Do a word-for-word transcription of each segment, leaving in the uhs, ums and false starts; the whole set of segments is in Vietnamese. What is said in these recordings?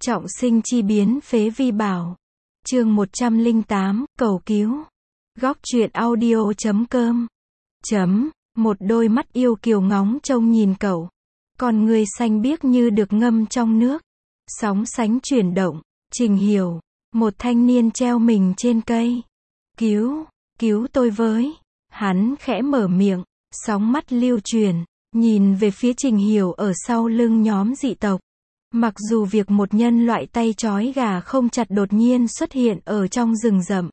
Trọng sinh chi biến phế vi bảo. Chương một trăm lẻ tám, cầu cứu. Góc truyện audio chấm com. Chấm, một đôi mắt yêu kiều ngóng trông nhìn cậu. Con người xanh biếc như được ngâm trong nước. Sóng sánh chuyển động. Trình Hiểu, một thanh niên treo mình trên cây. Cứu, cứu tôi với. Hắn khẽ mở miệng, sóng mắt lưu truyền, nhìn về phía Trình Hiểu ở sau lưng nhóm dị tộc. Mặc dù việc một nhân loại tay trói gà không chặt đột nhiên xuất hiện ở trong rừng rậm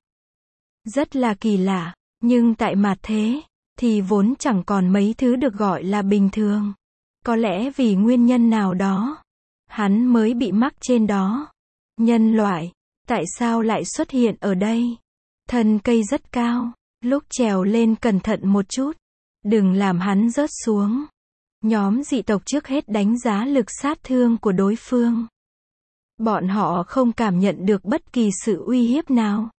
rất là kỳ lạ, nhưng tại mặt thế, thì vốn chẳng còn mấy thứ được gọi là bình thường. Có lẽ vì nguyên nhân nào đó, hắn mới bị mắc trên đó. Nhân loại, tại sao lại xuất hiện ở đây? Thân cây rất cao, lúc trèo lên cẩn thận một chút, đừng làm hắn rớt xuống. Nhóm dị tộc trước hết đánh giá lực sát thương của đối phương. Bọn họ không cảm nhận được bất kỳ sự uy hiếp nào,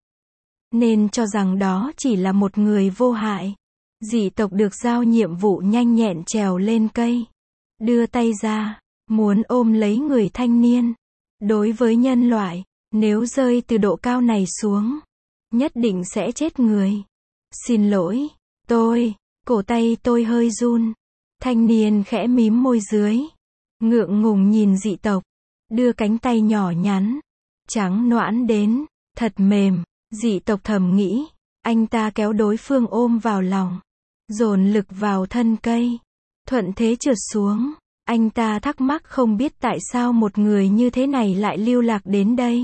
nên cho rằng đó chỉ là một người vô hại. Dị tộc được giao nhiệm vụ nhanh nhẹn trèo lên cây, đưa tay ra, muốn ôm lấy người thanh niên. Đối với nhân loại, nếu rơi từ độ cao này xuống, nhất định sẽ chết người. Xin lỗi, tôi, cổ tay tôi hơi run. Thanh niên khẽ mím môi dưới, ngượng ngùng nhìn dị tộc, đưa cánh tay nhỏ nhắn, trắng nõn đến, thật mềm. Dị tộc thầm nghĩ, anh ta kéo đối phương ôm vào lòng, dồn lực vào thân cây, thuận thế trượt xuống. Anh ta thắc mắc không biết tại sao một người như thế này lại lưu lạc đến đây.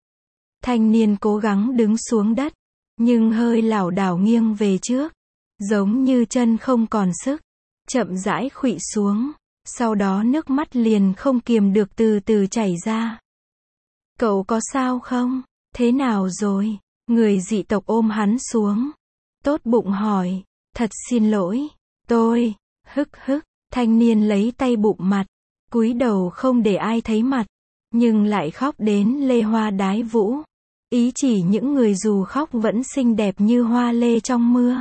Thanh niên cố gắng đứng xuống đất, nhưng hơi lảo đảo nghiêng về trước, giống như chân không còn sức, chậm rãi khuỵu xuống, sau đó nước mắt liền không kiềm được từ từ chảy ra. Cậu có sao không? Thế nào rồi? Người dị tộc ôm hắn xuống, tốt bụng hỏi, thật xin lỗi, tôi, hức hức. Thanh niên lấy tay bụm mặt, cúi đầu không để ai thấy mặt, nhưng lại khóc đến lê hoa đái vũ. Ý chỉ những người dù khóc vẫn xinh đẹp như hoa lê trong mưa.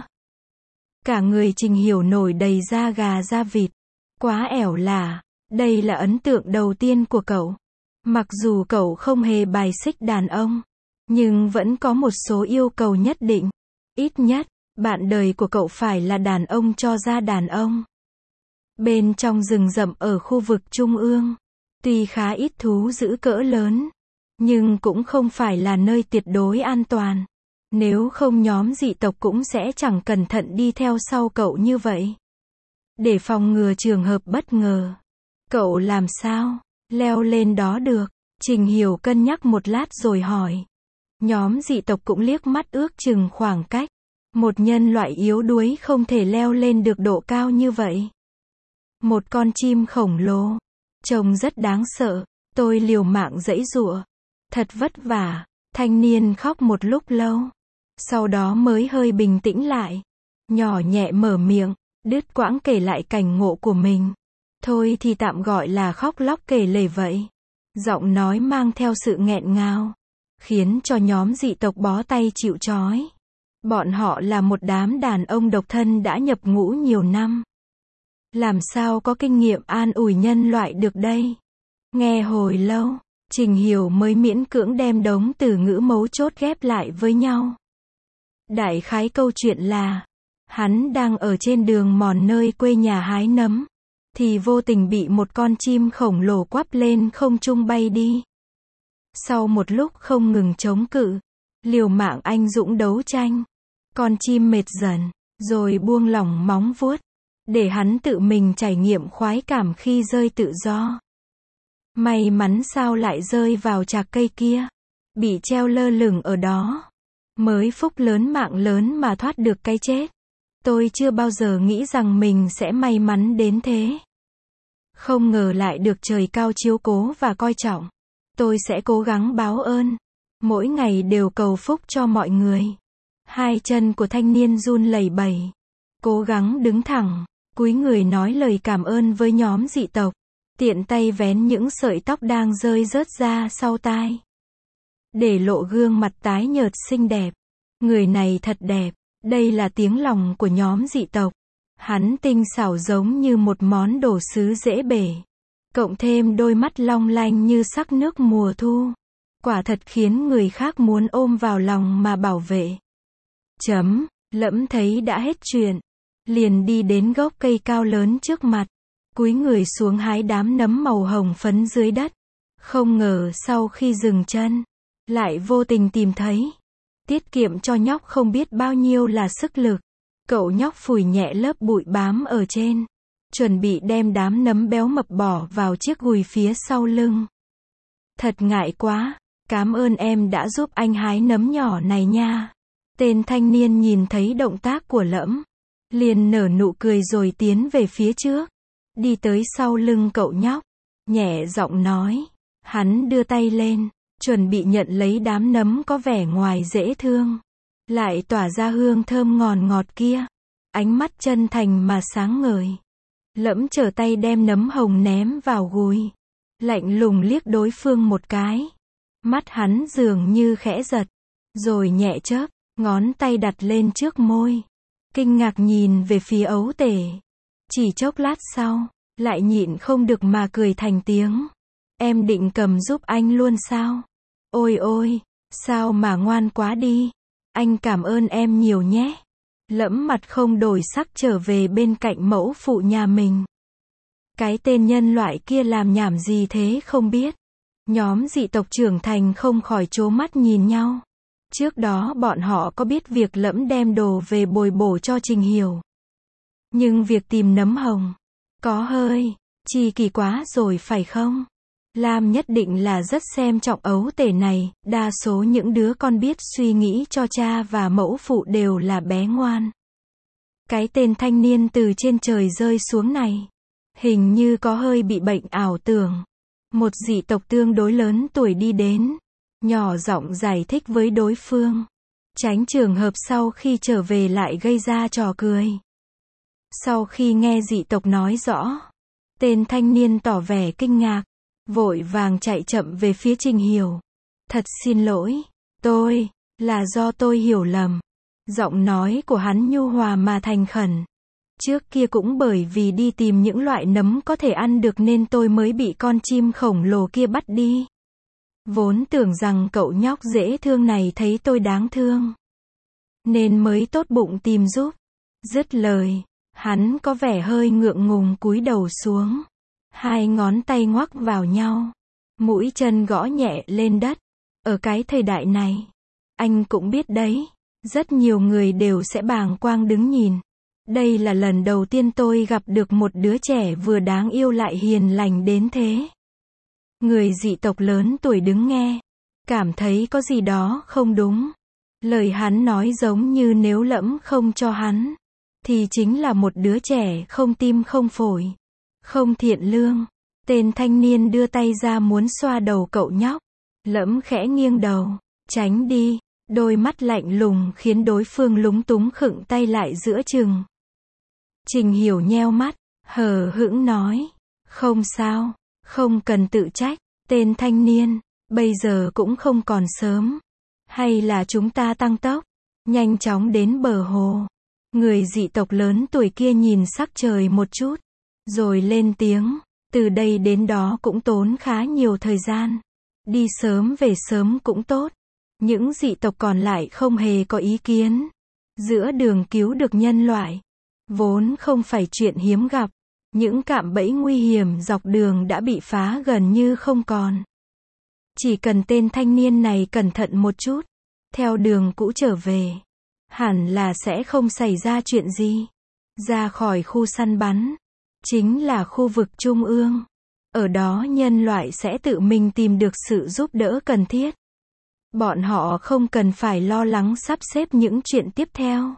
Cả người Trình Hiểu nổi đầy da gà da vịt. Quá ẻo lả. Đây là ấn tượng đầu tiên của cậu. Mặc dù cậu không hề bài xích đàn ông, nhưng vẫn có một số yêu cầu nhất định. Ít nhất, bạn đời của cậu phải là đàn ông cho ra đàn ông. Bên trong rừng rậm ở khu vực trung ương, tuy khá ít thú dữ cỡ lớn, nhưng cũng không phải là nơi tuyệt đối an toàn. Nếu không nhóm dị tộc cũng sẽ chẳng cẩn thận đi theo sau cậu như vậy. Để phòng ngừa trường hợp bất ngờ. Cậu làm sao leo lên đó được? Trình Hiểu cân nhắc một lát rồi hỏi. Nhóm dị tộc cũng liếc mắt ước chừng khoảng cách. Một nhân loại yếu đuối không thể leo lên được độ cao như vậy. Một con chim khổng lồ, trông rất đáng sợ. Tôi liều mạng giãy giụa, thật vất vả. Thanh niên khóc một lúc lâu, sau đó mới hơi bình tĩnh lại, nhỏ nhẹ mở miệng, đứt quãng kể lại cảnh ngộ của mình. Thôi thì tạm gọi là khóc lóc kể lể vậy. Giọng nói mang theo sự nghẹn ngào, khiến cho nhóm dị tộc bó tay chịu trói. Bọn họ là một đám đàn ông độc thân đã nhập ngũ nhiều năm. Làm sao có kinh nghiệm an ủi nhân loại được đây? Nghe hồi lâu, Trình Hiểu mới miễn cưỡng đem đống từ ngữ mấu chốt ghép lại với nhau. Đại khái câu chuyện là, hắn đang ở trên đường mòn nơi quê nhà hái nấm, thì vô tình bị một con chim khổng lồ quắp lên không trung bay đi. Sau một lúc không ngừng chống cự, liều mạng anh dũng đấu tranh, con chim mệt dần, rồi buông lỏng móng vuốt, để hắn tự mình trải nghiệm khoái cảm khi rơi tự do. May mắn sao lại rơi vào trạc cây kia, bị treo lơ lửng ở đó, mới phúc lớn mạng lớn mà thoát được cái chết. Tôi chưa bao giờ nghĩ rằng mình sẽ may mắn đến thế. Không ngờ lại được trời cao chiếu cố và coi trọng. Tôi sẽ cố gắng báo ơn, mỗi ngày đều cầu phúc cho mọi người. Hai chân của thanh niên run lẩy bẩy, cố gắng đứng thẳng, cúi người nói lời cảm ơn với nhóm dị tộc, tiện tay vén những sợi tóc đang rơi rớt ra sau tai, để lộ gương mặt tái nhợt xinh đẹp. Người này thật đẹp. Đây là tiếng lòng của nhóm dị tộc. Hắn tinh xảo giống như một món đồ sứ dễ bể. cộng thêm đôi mắt long lanh như sắc nước mùa thu. Quả thật khiến người khác muốn ôm vào lòng mà bảo vệ. Chấm, Lẫm thấy đã hết chuyện. Liền đi đến gốc cây cao lớn trước mặt. Cúi người xuống hái đám nấm màu hồng phấn dưới đất. Không ngờ sau khi dừng chân, lại vô tình tìm thấy. Tiết kiệm cho nhóc không biết bao nhiêu là sức lực. Cậu nhóc phủi nhẹ lớp bụi bám ở trên. Chuẩn bị đem đám nấm béo mập bỏ vào chiếc gùi phía sau lưng. Thật ngại quá, cảm ơn em đã giúp anh hái nấm nhỏ này nha. Tên thanh niên nhìn thấy động tác của Lẫm, liền nở nụ cười rồi tiến về phía trước. Đi tới sau lưng cậu nhóc, nhẹ giọng nói. Hắn đưa tay lên, chuẩn bị nhận lấy đám nấm có vẻ ngoài dễ thương, lại tỏa ra hương thơm ngọt ngọt kia. Ánh mắt chân thành mà sáng ngời. Lẫm trở tay đem nấm hồng ném vào gùi. Lạnh lùng liếc đối phương một cái. Mắt hắn dường như khẽ giật, rồi nhẹ chớp, ngón tay đặt lên trước môi. Kinh ngạc nhìn về phía ấu tể. Chỉ chốc lát sau, lại nhịn không được mà cười thành tiếng. Em định cầm giúp anh luôn sao? Ôi ôi, sao mà ngoan quá đi. Anh cảm ơn em nhiều nhé. Lẫm mặt không đổi sắc trở về bên cạnh mẫu phụ nhà mình. Cái tên nhân loại kia làm nhảm gì thế không biết. Nhóm dị tộc trưởng thành không khỏi trố mắt nhìn nhau. Trước đó bọn họ có biết việc Lẫm đem đồ về bồi bổ cho Trình Hiểu. Nhưng việc tìm nấm hồng, có hơi, chi kỳ quá rồi phải không? Lam nhất định là rất xem trọng ấu tể này, đa số những đứa con biết suy nghĩ cho cha và mẫu phụ đều là bé ngoan. Cái tên thanh niên từ trên trời rơi xuống này, hình như có hơi bị bệnh ảo tưởng. Một dị tộc tương đối lớn tuổi đi đến, nhỏ giọng giải thích với đối phương. Tránh trường hợp sau khi trở về lại gây ra trò cười. Sau khi nghe dị tộc nói rõ, tên thanh niên tỏ vẻ kinh ngạc, vội vàng chạy chậm về phía Trình Hiểu. Thật xin lỗi, tôi, là do tôi hiểu lầm. Giọng nói của hắn nhu hòa mà thành khẩn. Trước kia cũng bởi vì đi tìm những loại nấm có thể ăn được nên tôi mới bị con chim khổng lồ kia bắt đi. Vốn tưởng rằng cậu nhóc dễ thương này thấy tôi đáng thương, nên mới tốt bụng tìm giúp. Dứt lời, hắn có vẻ hơi ngượng ngùng cúi đầu xuống. Hai ngón tay ngoắc vào nhau. Mũi chân gõ nhẹ lên đất. Ở cái thời đại này, anh cũng biết đấy, rất nhiều người đều sẽ bàng quang đứng nhìn. Đây là lần đầu tiên tôi gặp được một đứa trẻ vừa đáng yêu lại hiền lành đến thế. Người dị tộc lớn tuổi đứng nghe, cảm thấy có gì đó không đúng. Lời hắn nói giống như nếu Lẫm không cho hắn, thì chính là một đứa trẻ không tim không phổi, không thiện lương. Tên thanh niên đưa tay ra muốn xoa đầu cậu nhóc. Lẫm khẽ nghiêng đầu, tránh đi. Đôi mắt lạnh lùng khiến đối phương lúng túng khựng tay lại giữa chừng. Trình Hiểu nheo mắt, hờ hững nói. Không sao, không cần tự trách. Tên thanh niên, bây giờ cũng không còn sớm. Hay là chúng ta tăng tốc, nhanh chóng đến bờ hồ. Người dị tộc lớn tuổi kia nhìn sắc trời một chút, rồi lên tiếng. Từ đây đến đó cũng tốn khá nhiều thời gian. Đi sớm về sớm cũng tốt. Những dị tộc còn lại không hề có ý kiến. Giữa đường cứu được nhân loại, vốn không phải chuyện hiếm gặp. Những cạm bẫy nguy hiểm dọc đường đã bị phá gần như không còn. Chỉ cần tên thanh niên này cẩn thận một chút, theo đường cũ trở về, hẳn là sẽ không xảy ra chuyện gì. Ra khỏi khu săn bắn, chính là khu vực trung ương. Ở đó nhân loại sẽ tự mình tìm được sự giúp đỡ cần thiết. Bọn họ không cần phải lo lắng sắp xếp những chuyện tiếp theo.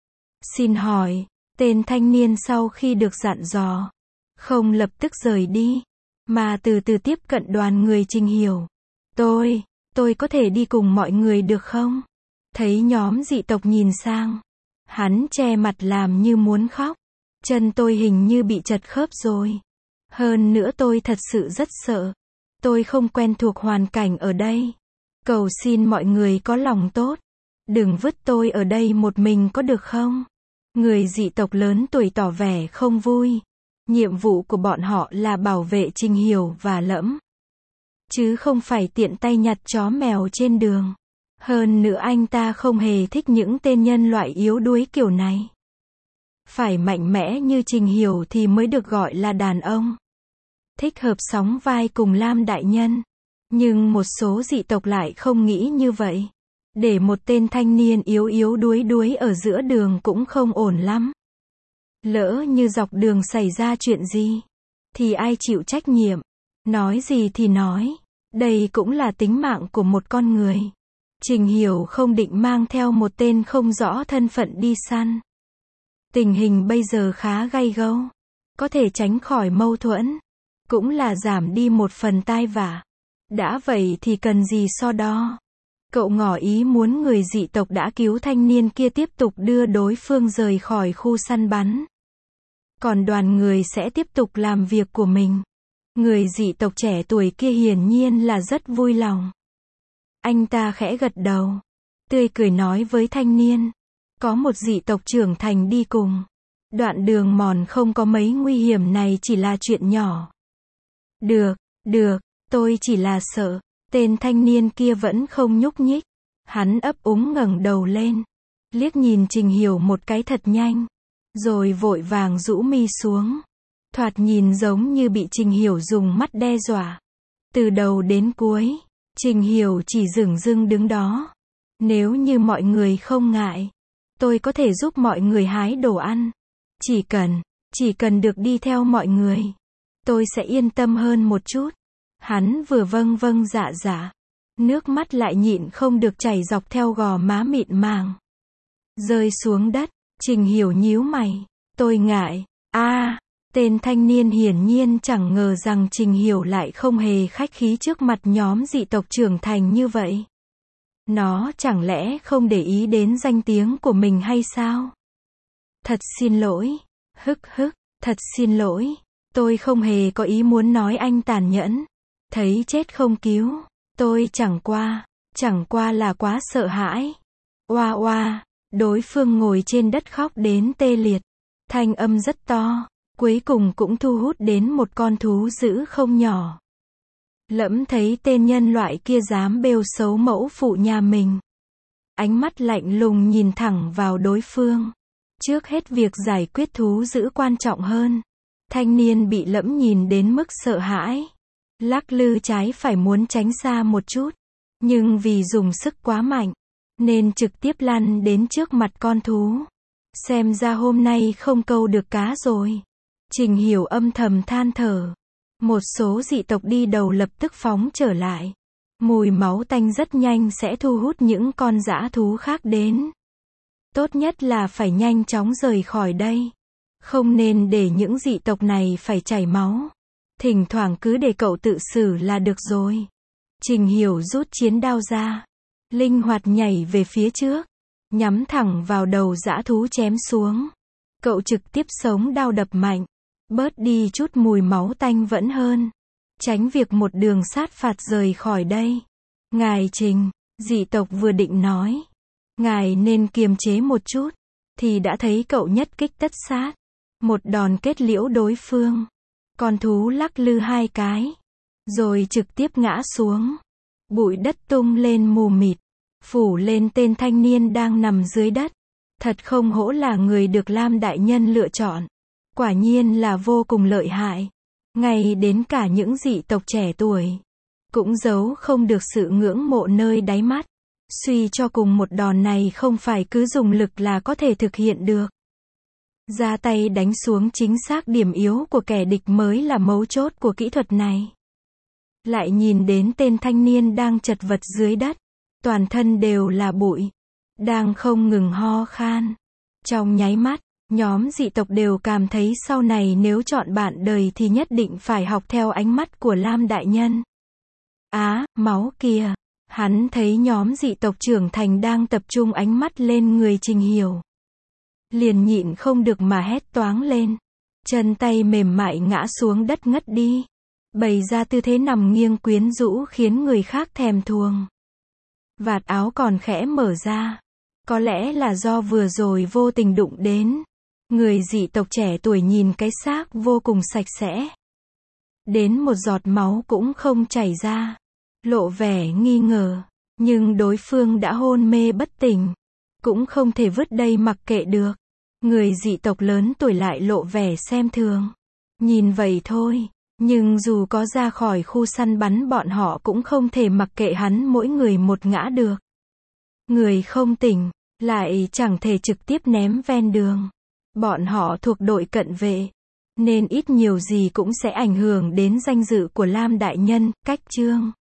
Xin hỏi, tên thanh niên sau khi được dặn dò, không lập tức rời đi, mà từ từ tiếp cận đoàn người Trình Hiểu. Tôi, tôi có thể đi cùng mọi người được không? Thấy nhóm dị tộc nhìn sang, hắn che mặt làm như muốn khóc. Chân tôi hình như bị chật khớp rồi. Hơn nữa tôi thật sự rất sợ. Tôi không quen thuộc hoàn cảnh ở đây. Cầu xin mọi người có lòng tốt, đừng vứt tôi ở đây một mình có được không? Người dị tộc lớn tuổi tỏ vẻ không vui. Nhiệm vụ của bọn họ là bảo vệ Trình Hiểu và Lẫm. Chứ không phải tiện tay nhặt chó mèo trên đường. Hơn nữa anh ta không hề thích những tên nhân loại yếu đuối kiểu này. Phải mạnh mẽ như Trình Hiểu thì mới được gọi là đàn ông. Thích hợp sóng vai cùng Lam đại nhân. Nhưng một số dị tộc lại không nghĩ như vậy. Để một tên thanh niên yếu yếu đuối đuối ở giữa đường cũng không ổn lắm. Lỡ như dọc đường xảy ra chuyện gì, thì ai chịu trách nhiệm? Nói gì thì nói, đây cũng là tính mạng của một con người. Trình Hiểu không định mang theo một tên không rõ thân phận đi săn. Tình hình bây giờ khá gay gẫm, có thể tránh khỏi mâu thuẫn, cũng là giảm đi một phần tai vạ. Đã vậy thì cần gì so đo. Cậu ngỏ ý muốn người dị tộc đã cứu thanh niên kia tiếp tục đưa đối phương rời khỏi khu săn bắn. Còn đoàn người sẽ tiếp tục làm việc của mình. Người dị tộc trẻ tuổi kia hiển nhiên là rất vui lòng. Anh ta khẽ gật đầu, tươi cười nói với thanh niên. Có một dị tộc trưởng thành đi cùng. Đoạn đường mòn không có mấy nguy hiểm này chỉ là chuyện nhỏ. Được, được, tôi chỉ là sợ. Tên thanh niên kia vẫn không nhúc nhích. Hắn ấp úng ngẩng đầu lên. Liếc nhìn Trình Hiểu một cái thật nhanh. Rồi vội vàng rũ mi xuống. Thoạt nhìn giống như bị Trình Hiểu dùng mắt đe dọa. Từ đầu đến cuối, Trình Hiểu chỉ dửng dưng đứng đó. Nếu như mọi người không ngại, tôi có thể giúp mọi người hái đồ ăn. Chỉ cần, chỉ cần được đi theo mọi người, tôi sẽ yên tâm hơn một chút. Hắn vừa vâng vâng dạ dạ, nước mắt lại nhịn không được chảy dọc theo gò má mịn màng. Rơi xuống đất, Trình Hiểu nhíu mày, tôi ngại. A, à, tên thanh niên hiển nhiên chẳng ngờ rằng Trình Hiểu lại không hề khách khí trước mặt nhóm dị tộc trưởng thành như vậy. Nó chẳng lẽ không để ý đến danh tiếng của mình hay sao? Thật xin lỗi. Hức hức, thật xin lỗi. Tôi không hề có ý muốn nói anh tàn nhẫn. Thấy chết không cứu. Tôi chẳng qua, chẳng qua là quá sợ hãi. Oa oa, đối phương ngồi trên đất khóc đến tê liệt. Thanh âm rất to, cuối cùng cũng thu hút đến một con thú dữ không nhỏ. Lẫm thấy tên nhân loại kia dám bêu xấu mẫu phụ nhà mình. Ánh mắt lạnh lùng nhìn thẳng vào đối phương. Trước hết việc giải quyết thú dữ quan trọng hơn. Thanh niên bị Lẫm nhìn đến mức sợ hãi. Lắc lư trái phải muốn tránh xa một chút. Nhưng vì dùng sức quá mạnh, nên trực tiếp lăn đến trước mặt con thú. Xem ra hôm nay không câu được cá rồi. Trình Hiểu âm thầm than thở. Một số dị tộc đi đầu lập tức phóng trở lại. Mùi máu tanh rất nhanh sẽ thu hút những con dã thú khác đến. Tốt nhất là phải nhanh chóng rời khỏi đây. Không nên để những dị tộc này phải chảy máu. Thỉnh thoảng cứ để cậu tự xử là được rồi. Trình Hiểu rút chiến đao ra. Linh hoạt nhảy về phía trước. Nhắm thẳng vào đầu dã thú chém xuống. Cậu trực tiếp sống đao đập mạnh. Bớt đi chút mùi máu tanh vẫn hơn. Tránh việc một đường sát phạt rời khỏi đây. Ngài Trình, dị tộc vừa định nói. Ngài nên kiềm chế một chút. Thì đã thấy cậu nhất kích tất sát. Một đòn kết liễu đối phương. Con thú lắc lư hai cái. Rồi trực tiếp ngã xuống. Bụi đất tung lên mù mịt. Phủ lên tên thanh niên đang nằm dưới đất. Thật không hổ là người được Lam đại nhân lựa chọn. Quả nhiên là vô cùng lợi hại. Ngay đến cả những dị tộc trẻ tuổi cũng giấu không được sự ngưỡng mộ nơi đáy mắt. Suy cho cùng một đòn này không phải cứ dùng lực là có thể thực hiện được. Ra tay đánh xuống chính xác điểm yếu của kẻ địch mới là mấu chốt của kỹ thuật này. Lại nhìn đến tên thanh niên đang chật vật dưới đất. Toàn thân đều là bụi. Đang không ngừng ho khan. Trong nháy mắt, nhóm dị tộc đều cảm thấy sau này nếu chọn bạn đời thì nhất định phải học theo ánh mắt của Lam đại nhân. Á, à, máu kìa. Hắn thấy nhóm dị tộc trưởng thành đang tập trung ánh mắt lên người Trình Hiểu. Liền nhịn không được mà hét toáng lên. Chân tay mềm mại ngã xuống đất ngất đi. Bày ra tư thế nằm nghiêng quyến rũ khiến người khác thèm thuồng. Vạt áo còn khẽ mở ra. Có lẽ là do vừa rồi vô tình đụng đến. Người dị tộc trẻ tuổi nhìn cái xác vô cùng sạch sẽ. Đến một giọt máu cũng không chảy ra. Lộ vẻ nghi ngờ. Nhưng đối phương đã hôn mê bất tỉnh. Cũng không thể vứt đây mặc kệ được. Người dị tộc lớn tuổi lại lộ vẻ xem thường. Nhìn vậy thôi. Nhưng dù có ra khỏi khu săn bắn bọn họ cũng không thể mặc kệ hắn mỗi người một ngã được. Người không tỉnh, lại chẳng thể trực tiếp ném ven đường. Bọn họ thuộc đội cận vệ. Nên ít nhiều gì cũng sẽ ảnh hưởng đến danh dự của Lam đại nhân, cách chương.